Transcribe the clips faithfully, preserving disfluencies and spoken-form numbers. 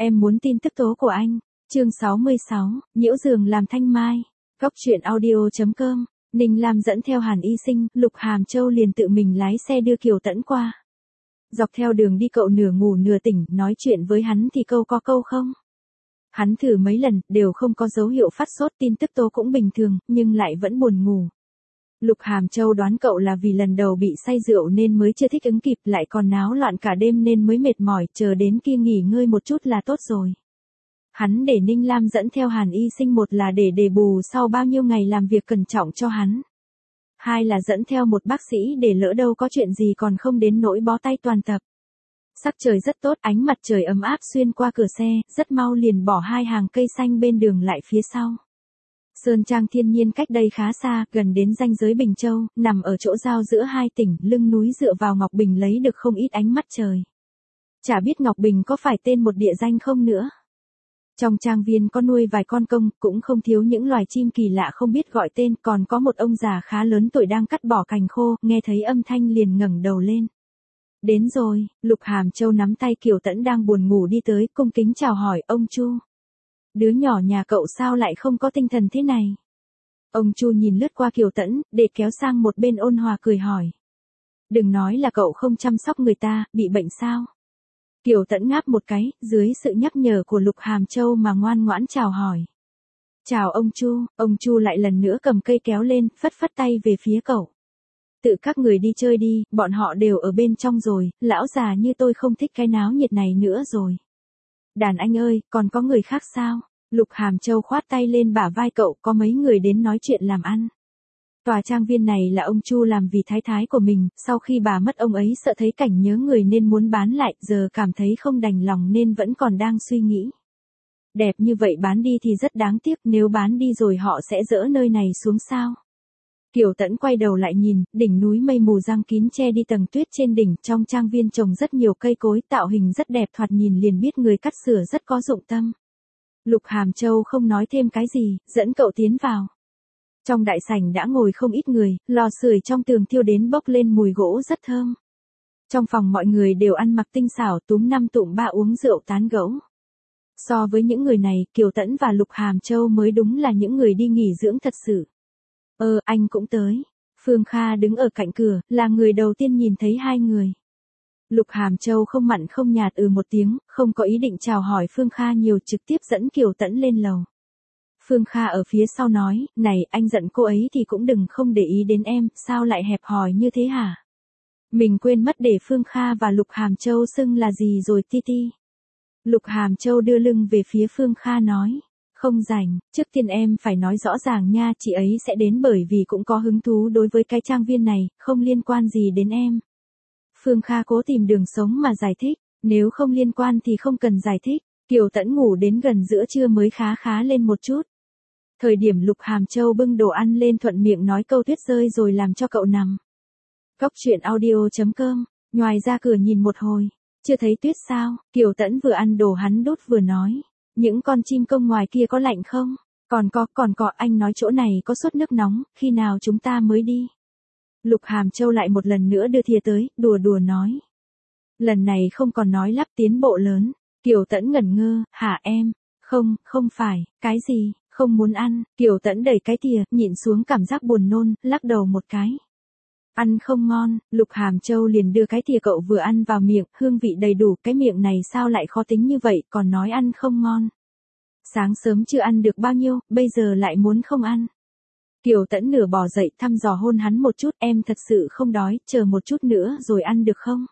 Em muốn tin tức tố của anh. Chương sáu mươi sáu, nhiễu giường làm thanh mai. Góc truyện audio.com. Ninh Lam dẫn theo Hàn Y Sinh, Lục Hàm Châu liền tự mình lái xe đưa Kiều Tẫn qua. Dọc theo đường đi cậu nửa ngủ nửa tỉnh, nói chuyện với hắn thì câu có câu không. Hắn thử mấy lần, đều không có dấu hiệu phát sốt, tin tức tố cũng bình thường, nhưng lại vẫn buồn ngủ. Lục Hàm Châu đoán cậu là vì lần đầu bị say rượu nên mới chưa thích ứng kịp, lại còn náo loạn cả đêm nên mới mệt mỏi, chờ đến kia nghỉ ngơi một chút là tốt rồi. Hắn để Ninh Lam dẫn theo Hàn Y Sinh, một là để đền bù sau bao nhiêu ngày làm việc cẩn trọng cho hắn. Hai là dẫn theo một bác sĩ để lỡ đâu có chuyện gì còn không đến nỗi bó tay toàn tập. Sắc trời rất tốt, ánh mặt trời ấm áp xuyên qua cửa xe, rất mau liền bỏ hai hàng cây xanh bên đường lại phía sau. Sơn Trang thiên nhiên cách đây khá xa, gần đến ranh giới Bình Châu, nằm ở chỗ giao giữa hai tỉnh, lưng núi dựa vào Ngọc Bình lấy được không ít ánh mắt trời. Chả biết Ngọc Bình có phải tên một địa danh không nữa. Trong trang viên có nuôi vài con công, cũng không thiếu những loài chim kỳ lạ không biết gọi tên, còn có một ông già khá lớn tuổi đang cắt bỏ cành khô, nghe thấy âm thanh liền ngẩng đầu lên. Đến rồi, Lục Hàm Châu nắm tay Kiều Tẫn đang buồn ngủ đi tới, cung kính chào hỏi, ông Chu. Đứa nhỏ nhà cậu sao lại không có tinh thần thế này? Ông Chu nhìn lướt qua Kiều Tẫn, để kéo sang một bên ôn hòa cười hỏi. Đừng nói là cậu không chăm sóc người ta, bị bệnh sao? Kiều Tẫn ngáp một cái, dưới sự nhắc nhở của Lục Hàm Châu mà ngoan ngoãn chào hỏi. Chào ông Chu, ông Chu lại lần nữa cầm cây kéo lên, phất phất tay về phía cậu. Tự các người đi chơi đi, bọn họ đều ở bên trong rồi, lão già như tôi không thích cái náo nhiệt này nữa rồi. Đàn anh ơi, còn có người khác sao? Lục Hàm Châu khoát tay lên bả vai cậu, có mấy người đến nói chuyện làm ăn. Tòa trang viên này là ông Chu làm vì thái thái của mình, sau khi bà mất ông ấy sợ thấy cảnh nhớ người nên muốn bán lại, giờ cảm thấy không đành lòng nên vẫn còn đang suy nghĩ. Đẹp như vậy bán đi thì rất đáng tiếc, nếu bán đi rồi họ sẽ dỡ nơi này xuống sao? Kiều Tẫn quay đầu lại nhìn, đỉnh núi mây mù giăng kín che đi tầng tuyết trên đỉnh, trong trang viên trồng rất nhiều cây cối, tạo hình rất đẹp, thoạt nhìn liền biết người cắt sửa rất có dụng tâm. Lục Hàm Châu không nói thêm cái gì, dẫn cậu tiến vào. Trong đại sảnh đã ngồi không ít người, lò sưởi trong tường thiêu đến bốc lên mùi gỗ rất thơm. Trong phòng mọi người đều ăn mặc tinh xảo, túm năm tụm ba uống rượu tán gẫu. So với những người này, Kiều Tẫn và Lục Hàm Châu mới đúng là những người đi nghỉ dưỡng thật sự. Ờ, anh cũng tới. Phương Kha đứng ở cạnh cửa, là người đầu tiên nhìn thấy hai người. Lục Hàm Châu không mặn không nhạt ừ một tiếng, không có ý định chào hỏi Phương Kha nhiều, trực tiếp dẫn Kiều Tẫn lên lầu. Phương Kha ở phía sau nói, này anh giận cô ấy thì cũng đừng không để ý đến em, sao lại hẹp hòi như thế hả? Mình quên mất để Phương Kha và Lục Hàm Châu xưng là gì rồi Ti Ti. Lục Hàm Châu đưa lưng về phía Phương Kha nói. Không rảnh, trước tiên em phải nói rõ ràng nha, chị ấy sẽ đến bởi vì cũng có hứng thú đối với cái trang viên này, không liên quan gì đến em. Phương Kha cố tìm đường sống mà giải thích, nếu không liên quan thì không cần giải thích. Kiều Tẫn ngủ đến gần giữa trưa mới khá khá lên một chút. Thời điểm Lục Hàm Châu bưng đồ ăn lên thuận miệng nói câu tuyết rơi rồi làm cho cậu nằm. Góc truyện audio.com, ngoài ra cửa nhìn một hồi, chưa thấy tuyết sao? Kiều Tẫn vừa ăn đồ hắn đút vừa nói. Những con chim công ngoài kia có lạnh không? Còn có, còn có, anh nói chỗ này có suốt nước nóng, khi nào chúng ta mới đi? Lục Hàm Châu lại một lần nữa đưa thìa tới, đùa đùa nói. Lần này không còn nói lắp tiến bộ lớn. Kiều Tẫn ngẩn ngơ, hả em? Không, không phải, cái gì, không muốn ăn. Kiều Tẫn đẩy cái thìa, nhịn xuống cảm giác buồn nôn, lắc đầu một cái. Ăn không ngon, Lục Hàm Châu liền đưa cái thìa cậu vừa ăn vào miệng, hương vị đầy đủ, cái miệng này sao lại khó tính như vậy, còn nói ăn không ngon. Sáng sớm chưa ăn được bao nhiêu, bây giờ lại muốn không ăn. Kiều Tẫn nửa bò dậy thăm dò hôn hắn một chút, em thật sự không đói, chờ một chút nữa rồi ăn được không?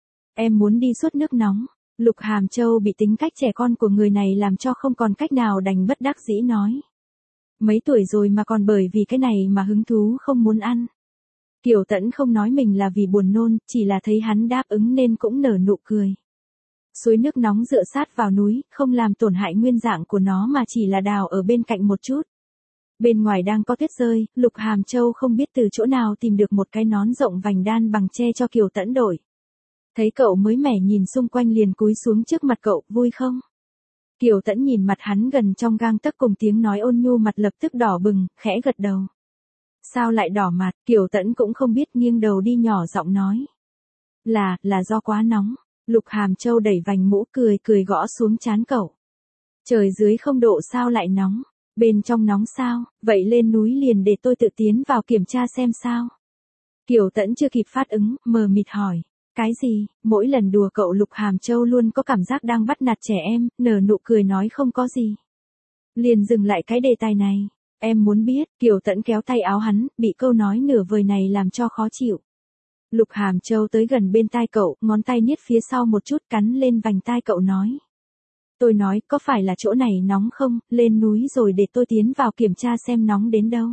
Em muốn đi suốt nước nóng. Lục Hàm Châu bị tính cách trẻ con của người này làm cho không còn cách nào đành bất đắc dĩ nói. Mấy tuổi rồi mà còn bởi vì cái này mà hứng thú không muốn ăn. Kiều Tẫn không nói mình là vì buồn nôn, chỉ là thấy hắn đáp ứng nên cũng nở nụ cười. Suối nước nóng dựa sát vào núi, không làm tổn hại nguyên dạng của nó mà chỉ là đào ở bên cạnh một chút. Bên ngoài đang có tuyết rơi, Lục Hàm Châu không biết từ chỗ nào tìm được một cái nón rộng vành đan bằng tre cho Kiều Tẫn đổi. Thấy cậu mới mẻ nhìn xung quanh liền cúi xuống trước mặt cậu, vui không? Kiều Tẫn nhìn mặt hắn gần trong gang tấc cùng tiếng nói ôn nhu mặt lập tức đỏ bừng, khẽ gật đầu. Sao lại đỏ mặt? Kiều Tẫn cũng không biết, nghiêng đầu đi nhỏ giọng nói. Là, là do quá nóng. Lục Hàm Châu đẩy vành mũ cười cười gõ xuống trán cậu. Trời dưới không độ sao lại nóng, bên trong nóng sao, vậy lên núi liền để tôi tự tiến vào kiểm tra xem sao. Kiều Tẫn chưa kịp phát ứng, mờ mịt hỏi. Cái gì, mỗi lần đùa cậu Lục Hàm Châu luôn có cảm giác đang bắt nạt trẻ em, nở nụ cười nói không có gì. Liền dừng lại cái đề tài này, em muốn biết, Kiều Tẫn kéo tay áo hắn, bị câu nói nửa vời này làm cho khó chịu. Lục Hàm Châu tới gần bên tai cậu, ngón tay niết phía sau một chút cắn lên vành tai cậu nói. Tôi nói, có phải là chỗ này nóng không, lên núi rồi để tôi tiến vào kiểm tra xem nóng đến đâu.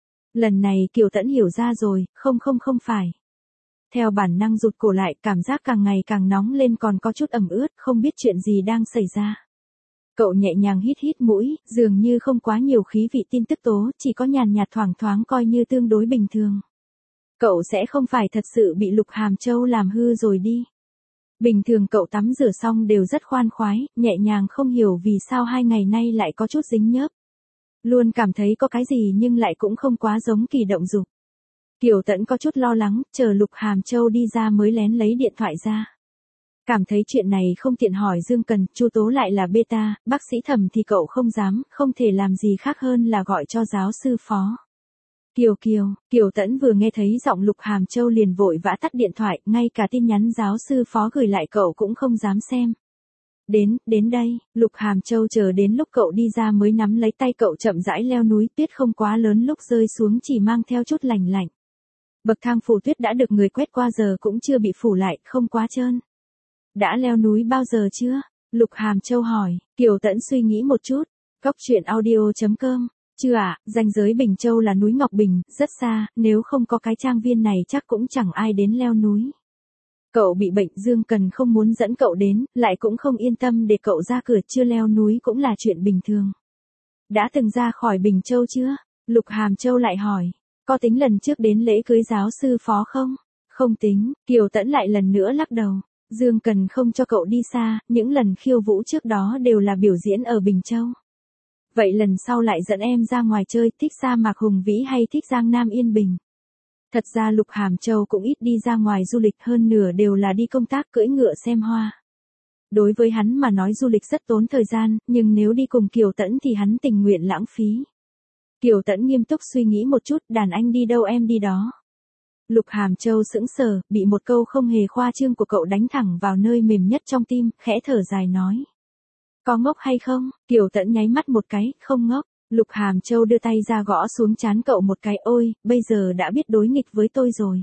Lần này Kiều Tẫn hiểu ra rồi, không không không phải. Theo bản năng rụt cổ lại, cảm giác càng ngày càng nóng lên còn có chút ẩm ướt, không biết chuyện gì đang xảy ra. Cậu nhẹ nhàng hít hít mũi, dường như không quá nhiều khí vị tin tức tố, chỉ có nhàn nhạt thoảng thoáng coi như tương đối bình thường. Cậu sẽ không phải thật sự bị Lục Hàm Châu làm hư rồi đi. Bình thường cậu tắm rửa xong đều rất khoan khoái, nhẹ nhàng không hiểu vì sao hai ngày nay lại có chút dính nhớp. Luôn cảm thấy có cái gì nhưng lại cũng không quá giống kỳ động dục. Kiều Tẫn có chút lo lắng, chờ Lục Hàm Châu đi ra mới lén lấy điện thoại ra. Cảm thấy chuyện này không tiện hỏi Dương Cần, Chu Tố lại là beta, bác sĩ Thẩm thì cậu không dám, không thể làm gì khác hơn là gọi cho giáo sư phó. Kiều Kiều, Kiều Tẫn vừa nghe thấy giọng Lục Hàm Châu liền vội vã tắt điện thoại, ngay cả tin nhắn giáo sư phó gửi lại cậu cũng không dám xem. Đến, đến đây, Lục Hàm Châu chờ đến lúc cậu đi ra mới nắm lấy tay cậu chậm rãi leo núi, tuyết không quá lớn lúc rơi xuống chỉ mang theo chút lành lạnh. Bậc thang phủ tuyết đã được người quét qua giờ cũng chưa bị phủ lại, không quá trơn. Đã leo núi bao giờ chưa? Lục Hàm Châu hỏi, Kiều Tẫn suy nghĩ một chút. Cóc truyện audio chấm com. Chưa ạ, à, ranh giới Bình Châu là núi Ngọc Bình, rất xa, nếu không có cái trang viên này chắc cũng chẳng ai đến leo núi. Cậu bị bệnh, Dương Cần không muốn dẫn cậu đến, lại cũng không yên tâm để cậu ra cửa, chưa leo núi cũng là chuyện bình thường. Đã từng ra khỏi Bình Châu chưa? Lục Hàm Châu lại hỏi, có tính lần trước đến lễ cưới giáo sư phó không? Không tính, Kiều Tẫn lại lần nữa lắc đầu. Dương Cần không cho cậu đi xa, những lần khiêu vũ trước đó đều là biểu diễn ở Bình Châu. Vậy lần sau lại dẫn em ra ngoài chơi, thích sa mạc hùng vĩ hay thích Giang Nam yên bình? Thật ra Lục Hàm Châu cũng ít đi ra ngoài du lịch, hơn nửa đều là đi công tác cưỡi ngựa xem hoa. Đối với hắn mà nói du lịch rất tốn thời gian, nhưng nếu đi cùng Kiều Tẫn thì hắn tình nguyện lãng phí. Kiều Tẫn nghiêm túc suy nghĩ một chút, đàn anh đi đâu em đi đó. Lục Hàm Châu sững sờ, bị một câu không hề khoa trương của cậu đánh thẳng vào nơi mềm nhất trong tim, khẽ thở dài nói. Có ngốc hay không? Kiều Tẫn nháy mắt một cái, không ngốc. Lục Hàm Châu đưa tay ra gõ xuống trán cậu một cái, ôi, bây giờ đã biết đối nghịch với tôi rồi.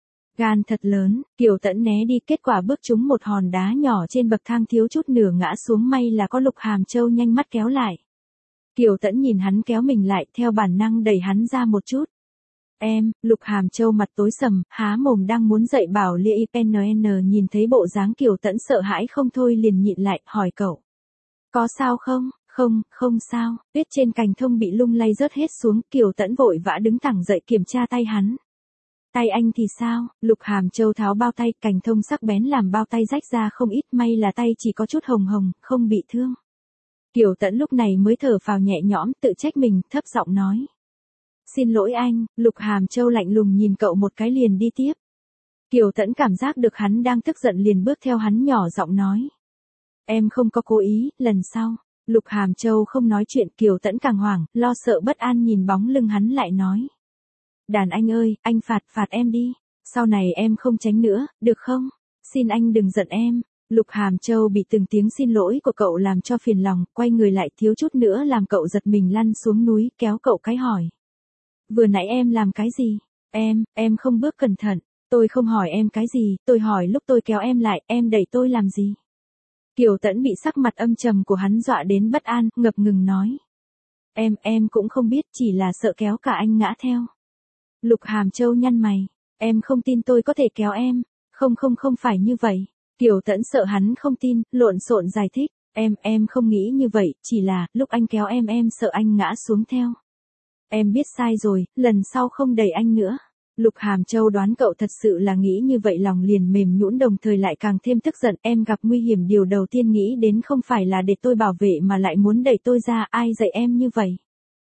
Gan thật lớn, Kiều Tẫn né đi, kết quả bước trúng một hòn đá nhỏ trên bậc thang, thiếu chút nửa ngã xuống, may là có Lục Hàm Châu nhanh mắt kéo lại. Kiều Tẫn nhìn hắn kéo mình lại, theo bản năng đẩy hắn ra một chút. Em, Lục Hàm Châu mặt tối sầm, há mồm đang muốn dạy bảo Lia i pê en en, nhìn thấy bộ dáng Kiều Tẫn sợ hãi không thôi liền nhịn lại, hỏi cậu. Có sao không? Không, không sao, tuyết trên cành thông bị lung lay rớt hết xuống, Kiều Tẫn vội vã đứng thẳng dậy kiểm tra tay hắn. Tay anh thì sao? Lục Hàm Châu tháo bao tay, cành thông sắc bén làm bao tay rách ra không ít, may là tay chỉ có chút hồng hồng, không bị thương. Kiều Tẫn lúc này mới thở phào nhẹ nhõm, tự trách mình, thấp giọng nói. Xin lỗi anh, Lục Hàm Châu lạnh lùng nhìn cậu một cái liền đi tiếp. Kiều Tẫn cảm giác được hắn đang tức giận liền bước theo hắn nhỏ giọng nói. Em không có cố ý, lần sau. Lục Hàm Châu không nói chuyện, Kiều Tẫn càng hoảng, lo sợ bất an nhìn bóng lưng hắn lại nói. Đàn anh ơi, anh phạt, phạt em đi. Sau này em không tránh nữa, được không? Xin anh đừng giận em. Lục Hàm Châu bị từng tiếng xin lỗi của cậu làm cho phiền lòng, quay người lại thiếu chút nữa làm cậu giật mình lăn xuống núi, kéo cậu cái hỏi. Vừa nãy em làm cái gì? Em, em không bước cẩn thận. Tôi không hỏi em cái gì, tôi hỏi lúc tôi kéo em lại, em đẩy tôi làm gì? Kiều Tẫn bị sắc mặt âm trầm của hắn dọa đến bất an, ngập ngừng nói. Em, em cũng không biết, chỉ là sợ kéo cả anh ngã theo. Lục Hàm Châu nhăn mày. Em không tin tôi có thể kéo em. Không không không phải như vậy. Kiều Tẫn sợ hắn không tin, lộn xộn giải thích. Em, em không nghĩ như vậy, chỉ là, lúc anh kéo em em sợ anh ngã xuống theo. Em biết sai rồi, lần sau không đẩy anh nữa. Lục Hàm Châu đoán cậu thật sự là nghĩ như vậy, lòng liền mềm nhũn, đồng thời lại càng thêm tức giận. Em gặp nguy hiểm điều đầu tiên nghĩ đến không phải là để tôi bảo vệ mà lại muốn đẩy tôi ra, ai dạy em như vậy.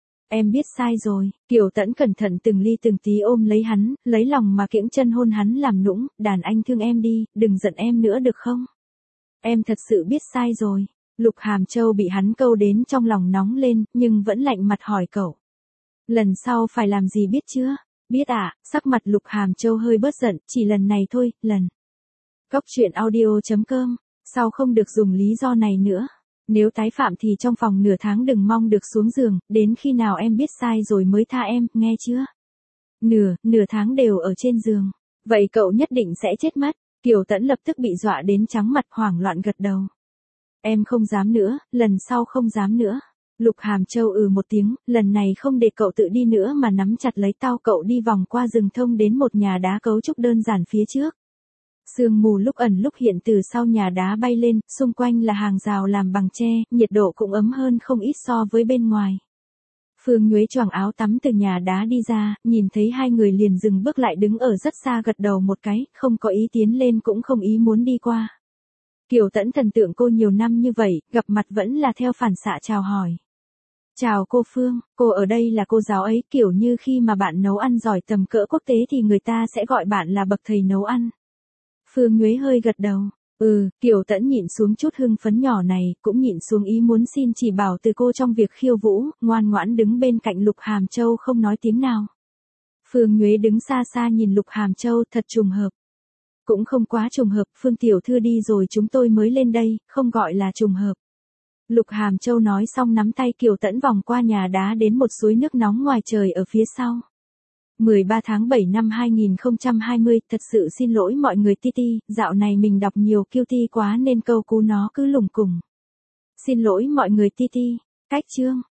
Em biết sai rồi. Kiều Tẫn cẩn thận từng ly từng tí ôm lấy hắn, lấy lòng mà kiễng chân hôn hắn làm nũng. Đàn anh thương em đi, đừng giận em nữa được không? Em thật sự biết sai rồi. Lục Hàm Châu bị hắn câu đến trong lòng nóng lên, nhưng vẫn lạnh mặt hỏi cậu. Lần sau phải làm gì biết chưa? Biết ạ, à, sắc mặt Lục Hàm Châu hơi bớt giận, chỉ lần này thôi, lần. Góc truyện audio chấm com, sau không được dùng lý do này nữa. Nếu tái phạm thì trong vòng nửa tháng đừng mong được xuống giường, đến khi nào em biết sai rồi mới tha em, nghe chưa? Nửa, nửa tháng đều ở trên giường. Vậy cậu nhất định sẽ chết mất. Kiều Tẫn lập tức bị dọa đến trắng mặt hoảng loạn gật đầu. Em không dám nữa, lần sau không dám nữa. Lục Hàm Châu ừ một tiếng, lần này không để cậu tự đi nữa mà nắm chặt lấy tao cậu đi vòng qua rừng thông đến một nhà đá cấu trúc đơn giản phía trước. Sương mù lúc ẩn lúc hiện từ sau nhà đá bay lên, xung quanh là hàng rào làm bằng tre, nhiệt độ cũng ấm hơn không ít so với bên ngoài. Phương Nhuế choàng áo tắm từ nhà đá đi ra, nhìn thấy hai người liền dừng bước lại đứng ở rất xa gật đầu một cái, không có ý tiến lên cũng không ý muốn đi qua. Kiều Tẫn thần tượng cô nhiều năm như vậy, gặp mặt vẫn là theo phản xạ chào hỏi. Chào cô Phương, cô ở đây là cô giáo ấy, kiểu như khi mà bạn nấu ăn giỏi tầm cỡ quốc tế thì người ta sẽ gọi bạn là bậc thầy nấu ăn. Phương Nhuế hơi gật đầu. Ừ, Kiều Tẫn nhịn xuống chút hưng phấn nhỏ này, cũng nhịn xuống ý muốn xin chỉ bảo từ cô trong việc khiêu vũ, ngoan ngoãn đứng bên cạnh Lục Hàm Châu không nói tiếng nào. Phương Nhuế đứng xa xa nhìn Lục Hàm Châu, thật trùng hợp. Cũng không quá trùng hợp, Phương tiểu thư đi rồi chúng tôi mới lên đây, không gọi là trùng hợp. Lục Hàm Châu nói xong nắm tay Kiều Tẫn vòng qua nhà đá đến một suối nước nóng ngoài trời ở phía sau. mười ba tháng bảy năm hai nghìn không trăm hai mươi, thật sự xin lỗi mọi người Titi, dạo này mình đọc nhiều cutie quá nên câu cú nó cứ lủng củng. Xin lỗi mọi người Titi, cách chương.